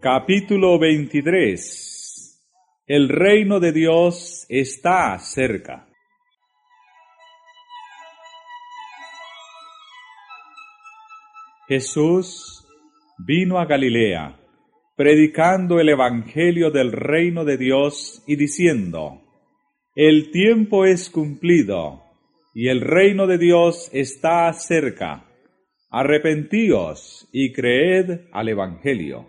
Capítulo 23. El reino de Dios está cerca. Jesús vino a Galilea, predicando el evangelio del reino de Dios y diciendo: El tiempo es cumplido, y el reino de Dios está cerca. Arrepentíos y creed al evangelio.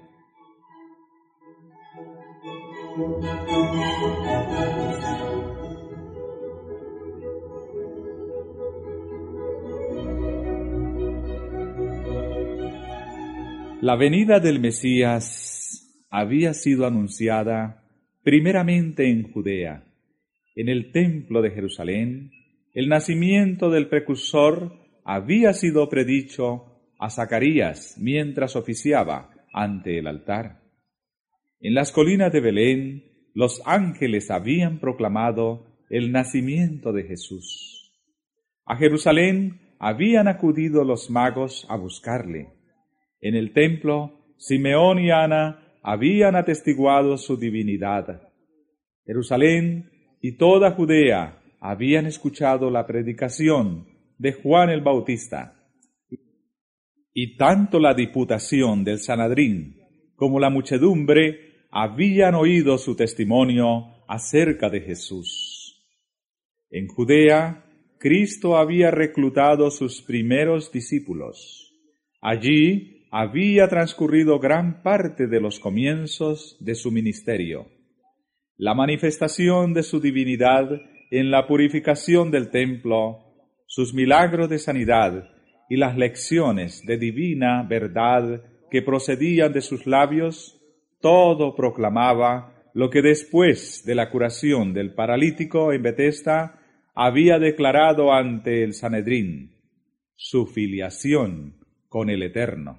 La venida del Mesías había sido anunciada primeramente en Judea, en el templo de Jerusalén. El nacimiento del precursor había sido predicho a Zacarías mientras oficiaba ante el altar. En las colinas de Belén, los ángeles habían proclamado el nacimiento de Jesús. A Jerusalén habían acudido los magos a buscarle. En el templo, Simeón y Ana habían atestiguado su divinidad. Jerusalén y toda Judea habían escuchado la predicación de Juan el Bautista. Y tanto la diputación del Sanedrín como la muchedumbre habían oído su testimonio acerca de Jesús. En Judea, Cristo había reclutado sus primeros discípulos. Allí había transcurrido gran parte de los comienzos de su ministerio. La manifestación de su divinidad en la purificación del templo, sus milagros de sanidad y las lecciones de divina verdad que procedían de sus labios, todo proclamaba lo que después de la curación del paralítico en Betesda había declarado ante el Sanedrín: su filiación con el Eterno.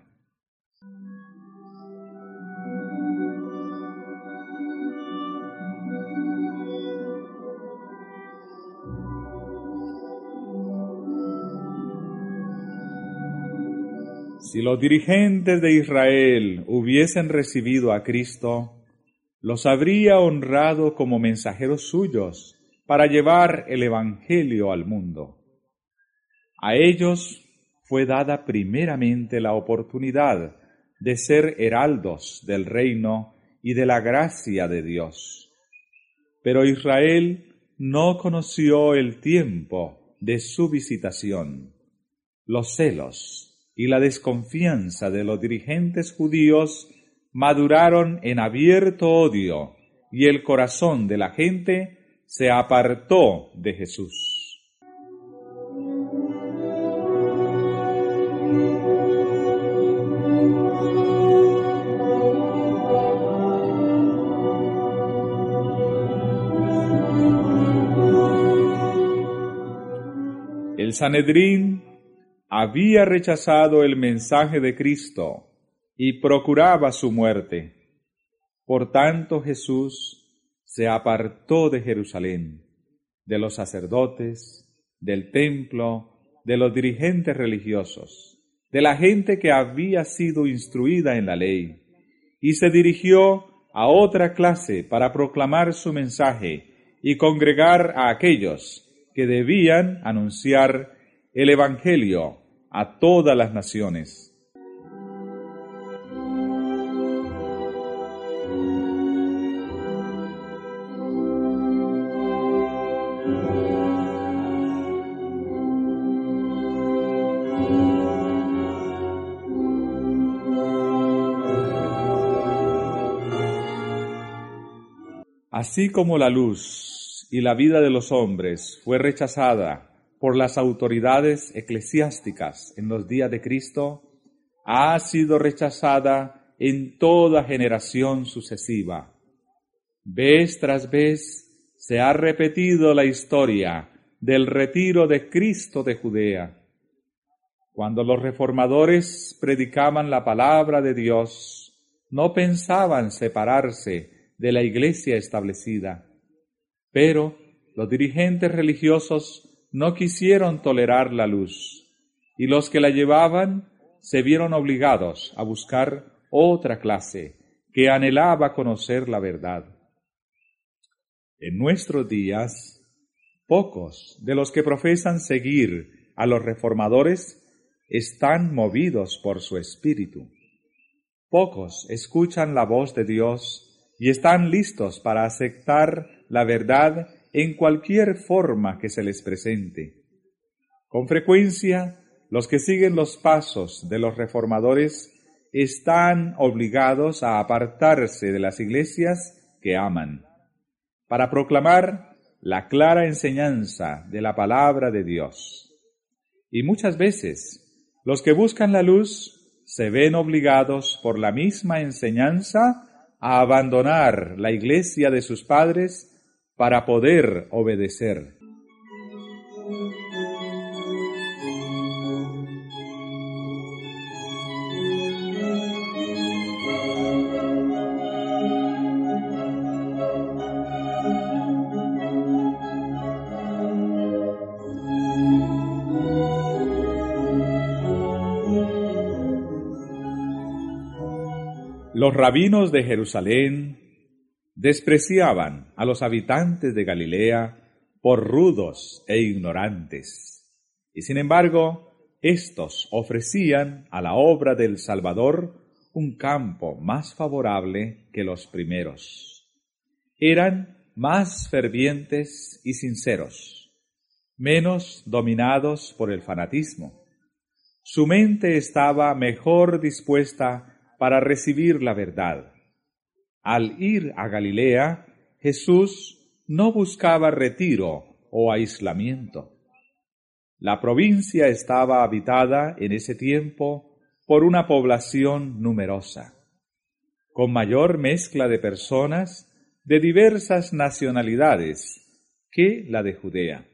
Si los dirigentes de Israel hubiesen recibido a Cristo, los habría honrado como mensajeros suyos para llevar el Evangelio al mundo. A ellos fue dada primeramente la oportunidad de ser heraldos del reino y de la gracia de Dios. Pero Israel no conoció el tiempo de su visitación. Los celos y la desconfianza de los dirigentes judíos maduraron en abierto odio, y el corazón de la gente se apartó de Jesús. El Sanedrín había rechazado el mensaje de Cristo y procuraba su muerte. Por tanto, Jesús se apartó de Jerusalén, de los sacerdotes, del templo, de los dirigentes religiosos, de la gente que había sido instruida en la ley, y se dirigió a otra clase para proclamar su mensaje y congregar a aquellos que debían anunciar el Evangelio a todas las naciones. Así como la luz y la vida de los hombres fue rechazada por las autoridades eclesiásticas en los días de Cristo, ha sido rechazada en toda generación sucesiva. Vez tras vez se ha repetido la historia del retiro de Cristo de Judea. Cuando los reformadores predicaban la palabra de Dios, no pensaban separarse de la iglesia establecida, pero los dirigentes religiosos no quisieron tolerar la luz, y los que la llevaban se vieron obligados a buscar otra clase que anhelaba conocer la verdad. En nuestros días, pocos de los que profesan seguir a los reformadores están movidos por su espíritu. Pocos escuchan la voz de Dios y están listos para aceptar la verdad en cualquier forma que se les presente. Con frecuencia, los que siguen los pasos de los reformadores están obligados a apartarse de las iglesias que aman, para proclamar la clara enseñanza de la palabra de Dios. Y muchas veces, los que buscan la luz se ven obligados por la misma enseñanza a abandonar la iglesia de sus padres para poder obedecer. Los rabinos de Jerusalén despreciaban a los habitantes de Galilea por rudos e ignorantes, y sin embargo, éstos ofrecían a la obra del Salvador un campo más favorable que los primeros. Eran más fervientes y sinceros, menos dominados por el fanatismo. Su mente estaba mejor dispuesta para recibir la verdad. Al ir a Galilea, Jesús no buscaba retiro o aislamiento. La provincia estaba habitada en ese tiempo por una población numerosa, con mayor mezcla de personas de diversas nacionalidades que la de Judea.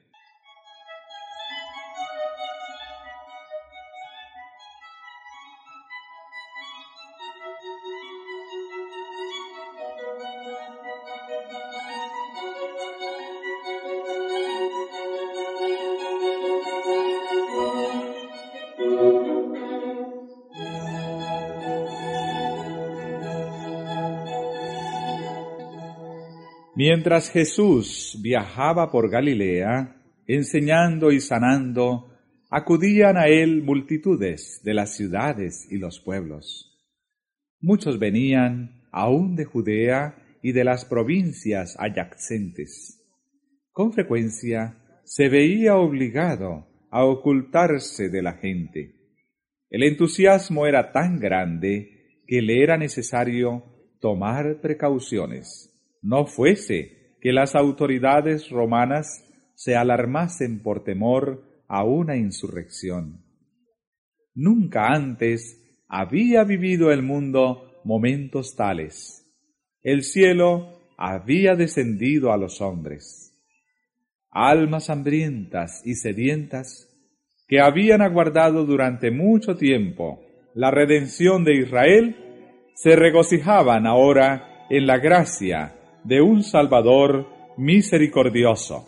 Mientras Jesús viajaba por Galilea, enseñando y sanando, acudían a él multitudes de las ciudades y los pueblos. Muchos venían aún de Judea y de las provincias adyacentes. Con frecuencia se veía obligado a ocultarse de la gente. El entusiasmo era tan grande que le era necesario tomar precauciones. No fuese que las autoridades romanas se alarmasen por temor a una insurrección. Nunca antes había vivido el mundo momentos tales. El cielo había descendido a los hombres. Almas hambrientas y sedientas que habían aguardado durante mucho tiempo la redención de Israel se regocijaban ahora en la gracia de un Salvador misericordioso.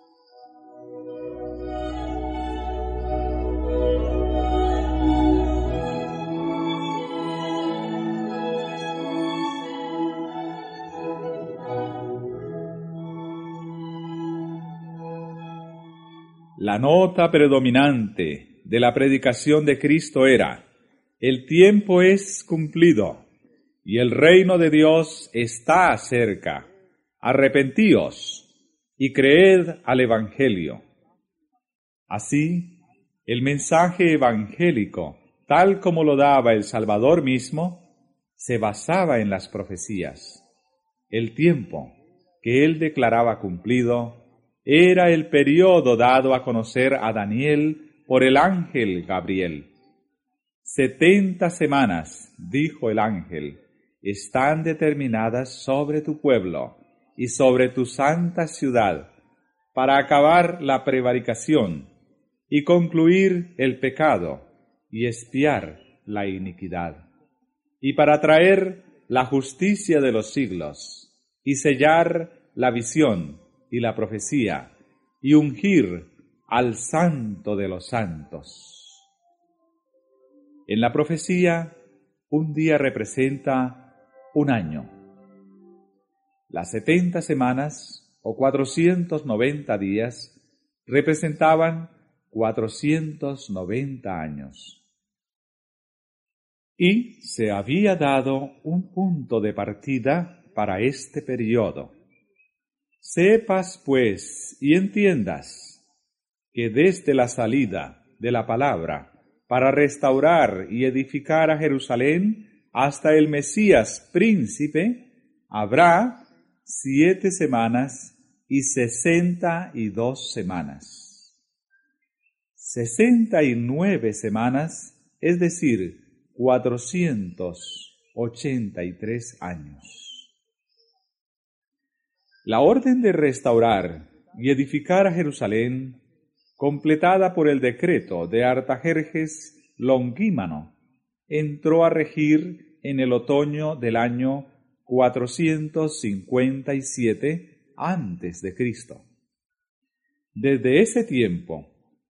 La nota predominante de la predicación de Cristo era: el tiempo es cumplido y el reino de Dios está cerca. Arrepentíos y creed al Evangelio. Así, el mensaje evangélico, tal como lo daba el Salvador mismo, se basaba en las profecías. El tiempo que él declaraba cumplido era el periodo dado a conocer a Daniel por el ángel Gabriel. 70 semanas, dijo el ángel, están determinadas sobre tu pueblo y sobre tu santa ciudad, para acabar la prevaricación y concluir el pecado y expiar la iniquidad, y para traer la justicia de los siglos, y sellar la visión y la profecía, y ungir al Santo de los santos. En la profecía, un día representa un año. Las 70 semanas o 490 días representaban 490 años. Y se había dado un punto de partida para este periodo. Sepas, pues, y entiendas que desde la salida de la palabra para restaurar y edificar a Jerusalén hasta el Mesías príncipe, habrá 7 semanas y 62 semanas. 69 semanas, es decir, 483 años. La orden de restaurar y edificar a Jerusalén, completada por el decreto de Artajerjes Longímano, entró a regir en el otoño del año 457 a.C. Desde ese tiempo,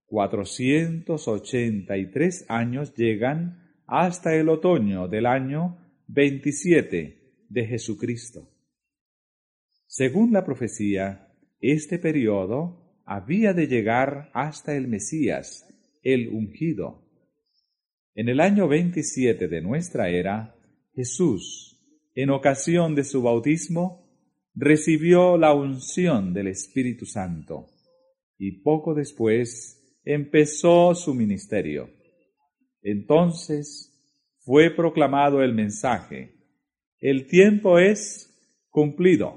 483 años llegan hasta el otoño del año 27 de Jesucristo. Según la profecía, este periodo había de llegar hasta el Mesías, el ungido. En el año 27 de nuestra era, Jesús, en ocasión de su bautismo, recibió la unción del Espíritu Santo y poco después empezó su ministerio. Entonces fue proclamado el mensaje: el tiempo es cumplido.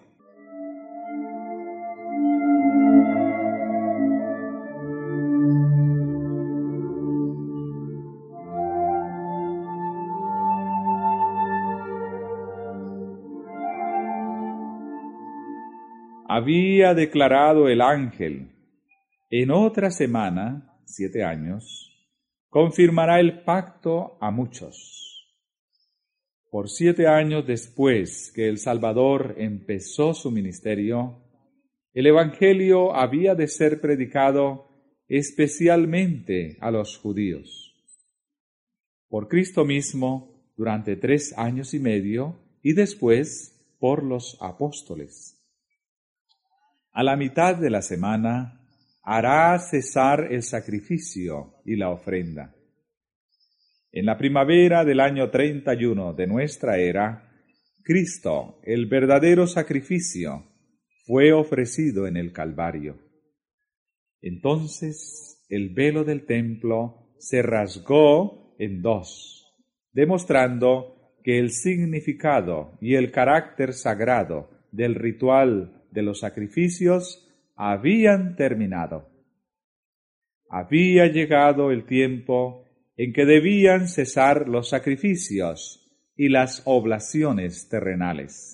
Había declarado el ángel: en otra semana, 7 años, confirmará el pacto a muchos. Por 7 años después que el Salvador empezó su ministerio, el Evangelio había de ser predicado especialmente a los judíos. Por Cristo mismo durante 3 años y medio y después por los apóstoles. A la mitad de la semana hará cesar el sacrificio y la ofrenda. En la primavera del año 31 de nuestra era, Cristo, el verdadero sacrificio, fue ofrecido en el Calvario. Entonces el velo del templo se rasgó en 2, demostrando que el significado y el carácter sagrado del ritual de los sacrificios habían terminado. Había llegado el tiempo en que debían cesar los sacrificios y las oblaciones terrenales.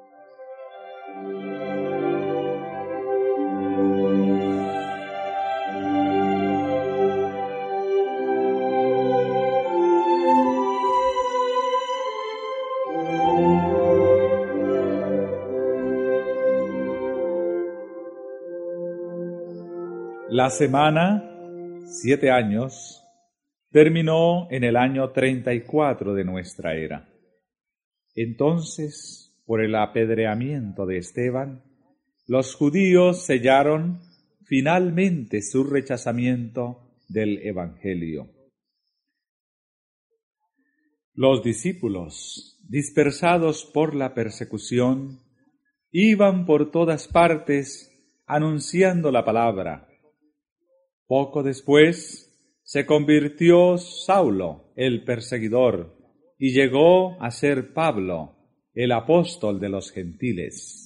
La semana, 7 años, terminó en el año 34 de nuestra era. Entonces, por el apedreamiento de Esteban, los judíos sellaron finalmente su rechazamiento del Evangelio. Los discípulos, dispersados por la persecución, iban por todas partes anunciando la palabra. Poco después se convirtió Saulo, el perseguidor, y llegó a ser Pablo, el apóstol de los gentiles.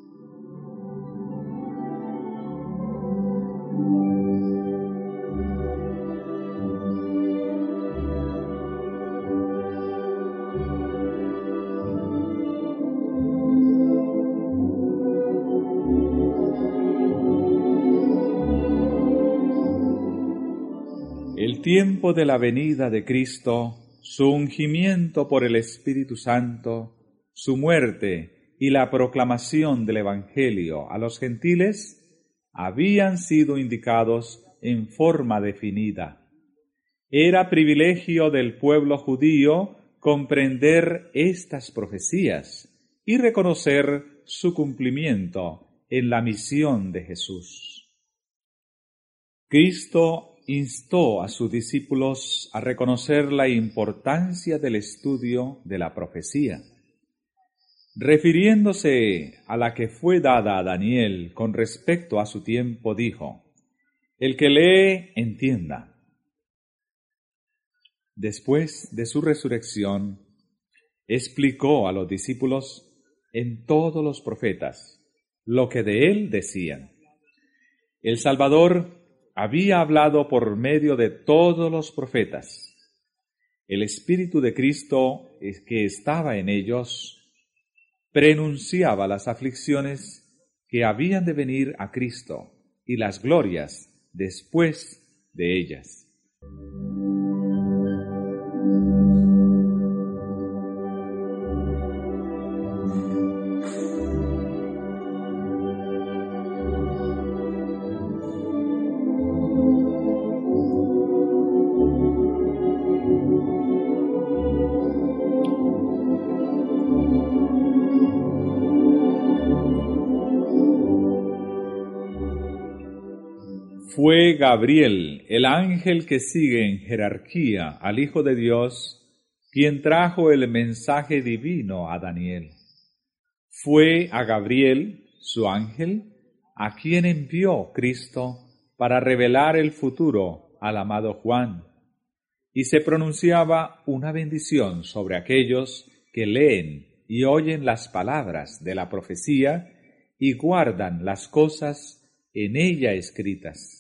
El tiempo de la venida de Cristo, su ungimiento por el Espíritu Santo, su muerte y la proclamación del Evangelio a los gentiles habían sido indicados en forma definida. Era privilegio del pueblo judío comprender estas profecías y reconocer su cumplimiento en la misión de Jesús. Cristo instó a sus discípulos a reconocer la importancia del estudio de la profecía. Refiriéndose a la que fue dada a Daniel con respecto a su tiempo, dijo: «El que lee, entienda». Después de su resurrección, explicó a los discípulos en todos los profetas lo que de él decían. El Salvador había hablado por medio de todos los profetas. El Espíritu de Cristo, que estaba en ellos, prenunciaba las aflicciones que habían de venir a Cristo y las glorias después de ellas. Fue Gabriel, el ángel que sigue en jerarquía al Hijo de Dios, quien trajo el mensaje divino a Daniel. Fue a Gabriel, su ángel, a quien envió Cristo para revelar el futuro al amado Juan, y se pronunciaba una bendición sobre aquellos que leen y oyen las palabras de la profecía y guardan las cosas en ella escritas.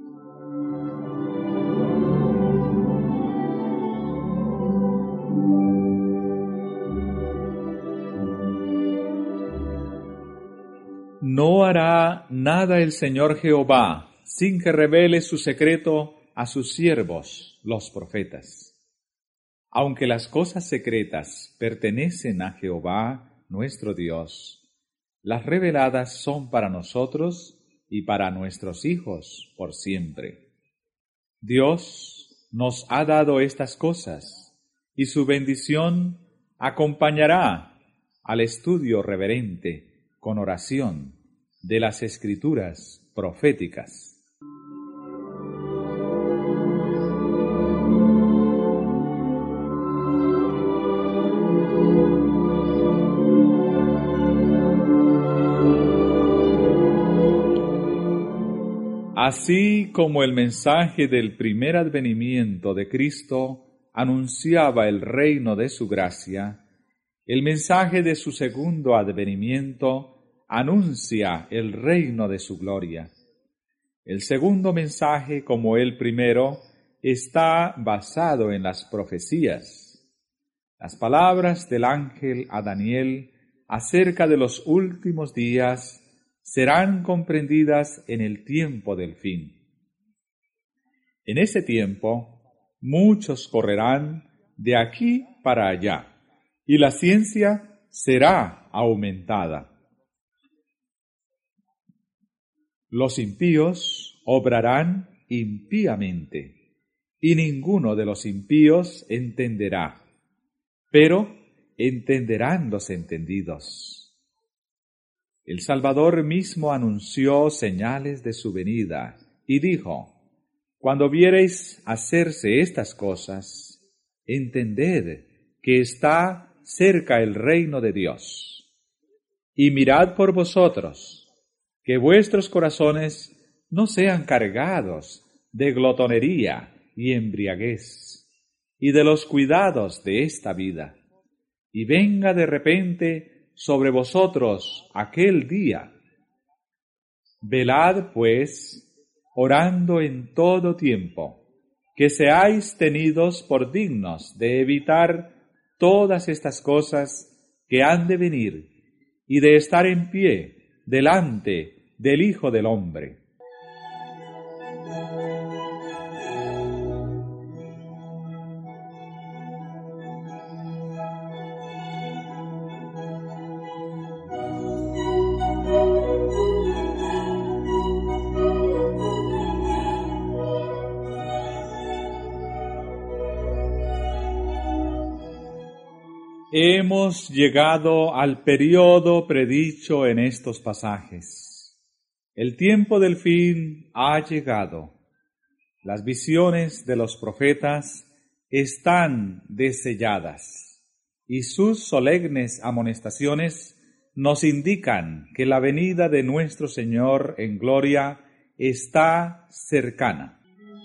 No hará nada el Señor Jehová sin que revele su secreto a sus siervos, los profetas. Aunque las cosas secretas pertenecen a Jehová, nuestro Dios, las reveladas son para nosotros y para nuestros hijos por siempre. Dios nos ha dado estas cosas, y su bendición acompañará al estudio reverente con oración de las Escrituras proféticas. Así como el mensaje del primer advenimiento de Cristo anunciaba el reino de su gracia, el mensaje de su segundo advenimiento anuncia el reino de su gloria. El segundo mensaje, como el primero, está basado en las profecías. Las palabras del ángel a Daniel acerca de los últimos días serán comprendidas en el tiempo del fin. En ese tiempo, muchos correrán de aquí para allá, y la ciencia será aumentada. Los impíos obrarán impíamente, y ninguno de los impíos entenderá, pero entenderán los entendidos. El Salvador mismo anunció señales de su venida, y dijo: «Cuando viereis hacerse estas cosas, entended que está cerca el reino de Dios. Y mirad por vosotros, que vuestros corazones no sean cargados de glotonería y embriaguez, y de los cuidados de esta vida, y venga de repente sobre vosotros aquel día. Velad, pues, orando en todo tiempo, que seáis tenidos por dignos de evitar todas estas cosas que han de venir, y de estar en pie delante del Hijo del Hombre». Hemos llegado al periodo predicho en estos pasajes. El tiempo del fin ha llegado. Las visiones de los profetas están deselladas y sus solemnes amonestaciones nos indican que la venida de nuestro Señor en gloria está cercana.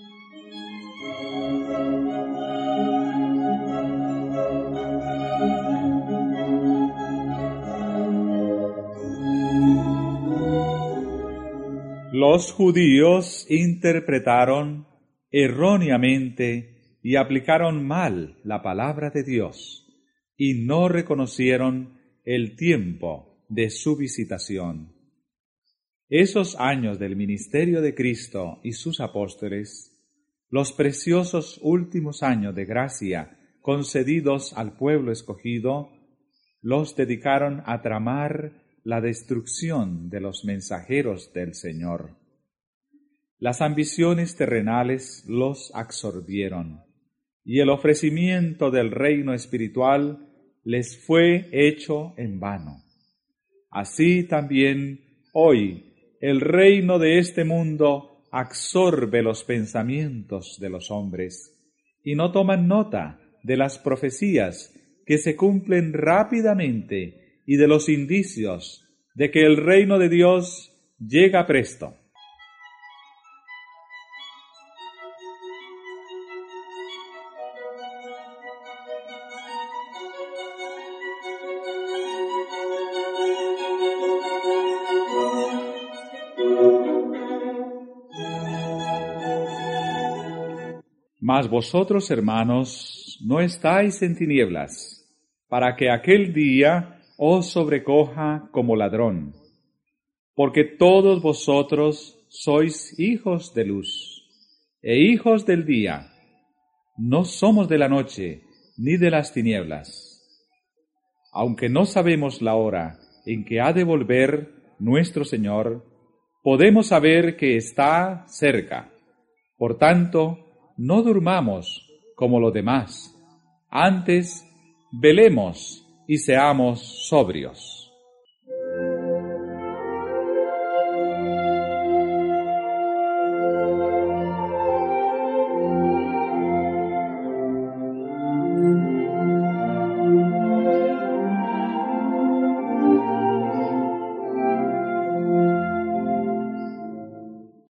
Los judíos interpretaron erróneamente y aplicaron mal la palabra de Dios y no reconocieron el tiempo de su visitación. Esos años del ministerio de Cristo y sus apóstoles, los preciosos últimos años de gracia concedidos al pueblo escogido, los dedicaron a tramar la destrucción de los mensajeros del Señor. Las ambiciones terrenales los absorbieron, y el ofrecimiento del reino espiritual les fue hecho en vano. Así también hoy el reino de este mundo absorbe los pensamientos de los hombres, y no toman nota de las profecías que se cumplen rápidamente y de los indicios de que el reino de Dios llega presto. Mas vosotros, hermanos, no estáis en tinieblas, para que aquel día os sobrecoja como ladrón, porque todos vosotros sois hijos de luz e hijos del día. No somos de la noche ni de las tinieblas. Aunque no sabemos la hora en que ha de volver nuestro Señor, podemos saber que está cerca. Por tanto, no durmamos como los demás, antes velemos y seamos sobrios.